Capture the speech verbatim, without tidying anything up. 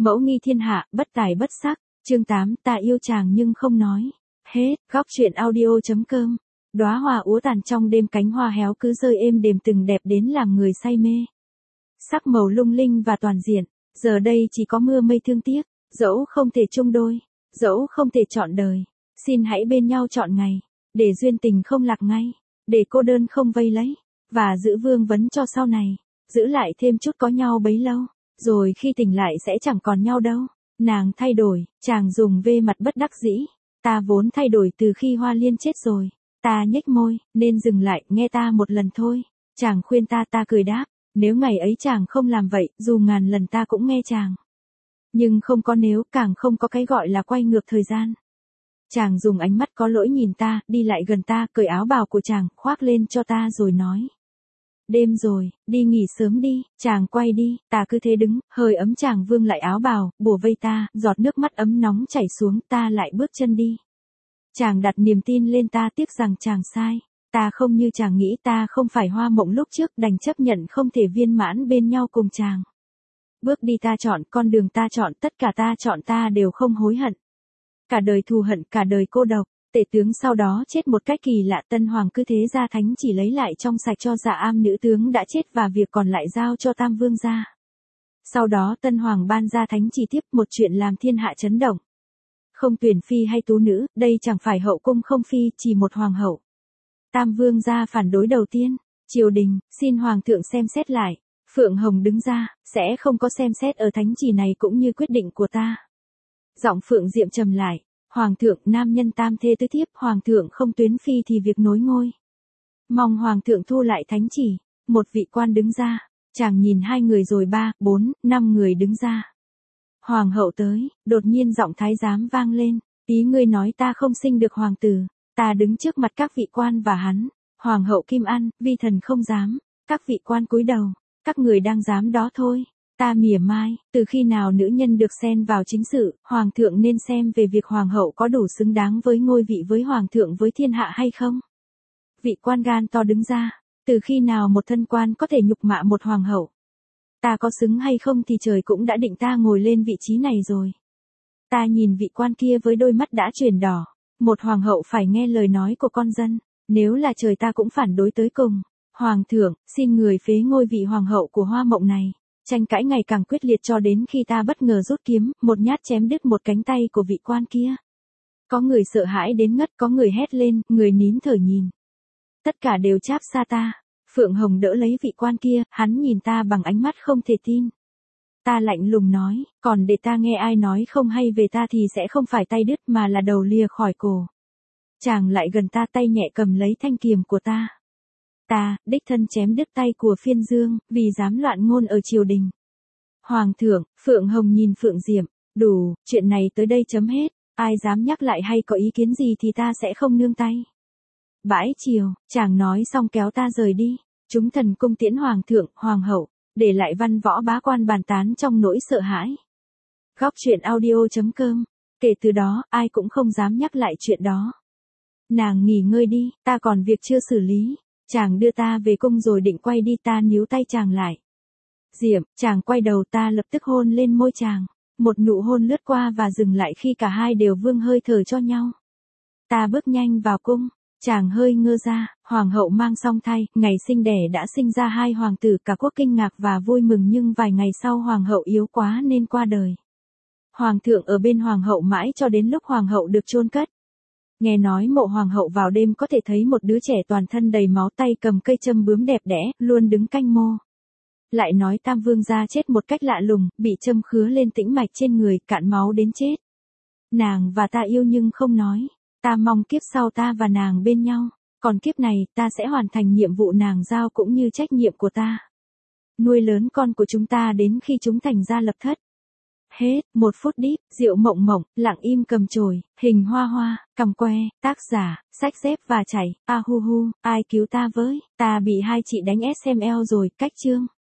Mẫu nghi thiên hạ, bất tài bất sắc. Chương tám, ta yêu chàng nhưng không nói. Hết, góc truyện audio.com. Đóa hoa úa tàn trong đêm, cánh hoa héo cứ rơi êm đềm từng đẹp đến làm người say mê. Sắc màu lung linh và toàn diện, giờ đây chỉ có mưa mây thương tiếc, dẫu không thể chung đôi, dẫu không thể chọn đời, xin hãy bên nhau chọn ngày, để duyên tình không lạc ngay, để cô đơn không vây lấy, và giữ vương vấn cho sau này, giữ lại thêm chút có nhau bấy lâu, rồi khi tỉnh lại sẽ chẳng còn nhau đâu. Nàng thay đổi, chàng dùng vê mặt bất đắc dĩ, ta vốn thay đổi từ khi Hoa Liên chết rồi. Ta nhếch môi, nên dừng lại, nghe ta một lần thôi. Chàng khuyên ta, ta cười đáp, nếu ngày ấy chàng không làm vậy, dù ngàn lần ta cũng nghe chàng. Nhưng không có nếu, càng không có cái gọi là quay ngược thời gian. Chàng dùng ánh mắt có lỗi nhìn ta, đi lại gần ta, cởi áo bào của chàng, khoác lên cho ta rồi nói. Đêm rồi, đi nghỉ sớm đi. Chàng quay đi, ta cứ thế đứng, hơi ấm chàng vương lại áo bào, bủa vây ta, giọt nước mắt ấm nóng chảy xuống, ta lại bước chân đi. Chàng đặt niềm tin lên ta, tiếc rằng chàng sai. Ta không như chàng nghĩ, ta không phải hoa mộng lúc trước, đành chấp nhận không thể viên mãn bên nhau cùng chàng. Bước đi ta chọn, con đường ta chọn, tất cả ta chọn, ta đều không hối hận. Cả đời thù hận, cả đời cô độc, tể tướng sau đó chết một cách kỳ lạ, tân hoàng cứ thế gia thánh chỉ lấy lại trong sạch cho Dạ Am nữ tướng đã chết và việc còn lại giao cho Tam Vương gia. Sau đó tân hoàng ban ra thánh chỉ tiếp, một chuyện làm thiên hạ chấn động. Không tuyển phi hay tú nữ, đây chẳng phải hậu cung không phi, chỉ một hoàng hậu. Tam Vương gia phản đối đầu tiên, triều đình, xin hoàng thượng xem xét lại. Phượng Hồng đứng ra, sẽ không có xem xét ở thánh chỉ này cũng như quyết định của ta. Giọng Phượng Diệm trầm lại, hoàng thượng, nam nhân tam thê tứ thiếp, hoàng thượng không tuyến phi thì việc nối ngôi. Mong hoàng thượng thu lại thánh chỉ. Một vị quan đứng ra, chàng nhìn hai người rồi ba, bốn, năm người đứng ra. Hoàng hậu tới, đột nhiên giọng thái giám vang lên, ý ngươi nói ta không sinh được hoàng tử. Ta đứng trước mặt các vị quan và hắn, hoàng hậu Kim An, vi thần không dám. Các vị quan cúi đầu, các người đang dám đó thôi. Ta mỉa mai, từ khi nào nữ nhân được xen vào chính sự, hoàng thượng nên xem về việc hoàng hậu có đủ xứng đáng với ngôi vị với hoàng thượng với thiên hạ hay không. Vị quan gan to đứng ra, từ khi nào một thân quan có thể nhục mạ một hoàng hậu. Ta có xứng hay không thì trời cũng đã định ta ngồi lên vị trí này rồi. Ta nhìn vị quan kia với đôi mắt đã chuyển đỏ, một hoàng hậu phải nghe lời nói của con dân, nếu là trời ta cũng phản đối tới cùng. Hoàng thượng, xin người phế ngôi vị hoàng hậu của Hoa Mộng này. Tranh cãi ngày càng quyết liệt cho đến khi ta bất ngờ rút kiếm, một nhát chém đứt một cánh tay của vị quan kia. Có người sợ hãi đến ngất, có người hét lên, người nín thở nhìn. Tất cả đều cháp xa ta. Phượng Hồng đỡ lấy vị quan kia, hắn nhìn ta bằng ánh mắt không thể tin. Ta lạnh lùng nói, còn để ta nghe ai nói không hay về ta thì sẽ không phải tay đứt mà là đầu lìa khỏi cổ. Chàng lại gần ta, tay nhẹ cầm lấy thanh kiềm của ta. Ta, đích thân chém đứt tay của Phiên Dương, vì dám loạn ngôn ở triều đình. Hoàng thượng, Phượng Hồng nhìn Phượng Diệm, đủ, chuyện này tới đây chấm hết, ai dám nhắc lại hay có ý kiến gì thì ta sẽ không nương tay. Bãi chiều, chàng nói xong kéo ta rời đi, chúng thần cung tiễn hoàng thượng, hoàng hậu, để lại văn võ bá quan bàn tán trong nỗi sợ hãi. Góc truyện audio.com, kể từ đó, ai cũng không dám nhắc lại chuyện đó. Nàng nghỉ ngơi đi, ta còn việc chưa xử lý. Chàng đưa ta về cung rồi định quay đi, ta níu tay chàng lại. Diệm, chàng quay đầu, ta lập tức hôn lên môi chàng. Một nụ hôn lướt qua và dừng lại khi cả hai đều vương hơi thở cho nhau. Ta bước nhanh vào cung, chàng hơi ngơ ra, hoàng hậu mang song thai, ngày sinh đẻ đã sinh ra hai hoàng tử, cả quốc kinh ngạc và vui mừng, nhưng vài ngày sau hoàng hậu yếu quá nên qua đời. Hoàng thượng ở bên hoàng hậu mãi cho đến lúc hoàng hậu được chôn cất. Nghe nói mộ hoàng hậu vào đêm có thể thấy một đứa trẻ toàn thân đầy máu, tay cầm cây châm bướm đẹp đẽ, luôn đứng canh mô. Lại nói Tam Vương gia chết một cách lạ lùng, bị châm khứa lên tĩnh mạch trên người, cạn máu đến chết. Nàng và ta yêu nhưng không nói, ta mong kiếp sau ta và nàng bên nhau, còn kiếp này ta sẽ hoàn thành nhiệm vụ nàng giao cũng như trách nhiệm của ta. Nuôi lớn con của chúng ta đến khi chúng thành ra lập thất. Hết, một phút đíp, Diệu Mộng Mộng, lặng im cầm chổi, hình hoa hoa, cầm que, tác giả, sách dép và chảy, a hu hu, ai cứu ta với, ta bị hai chị đánh ét em lờ rồi, cách chương.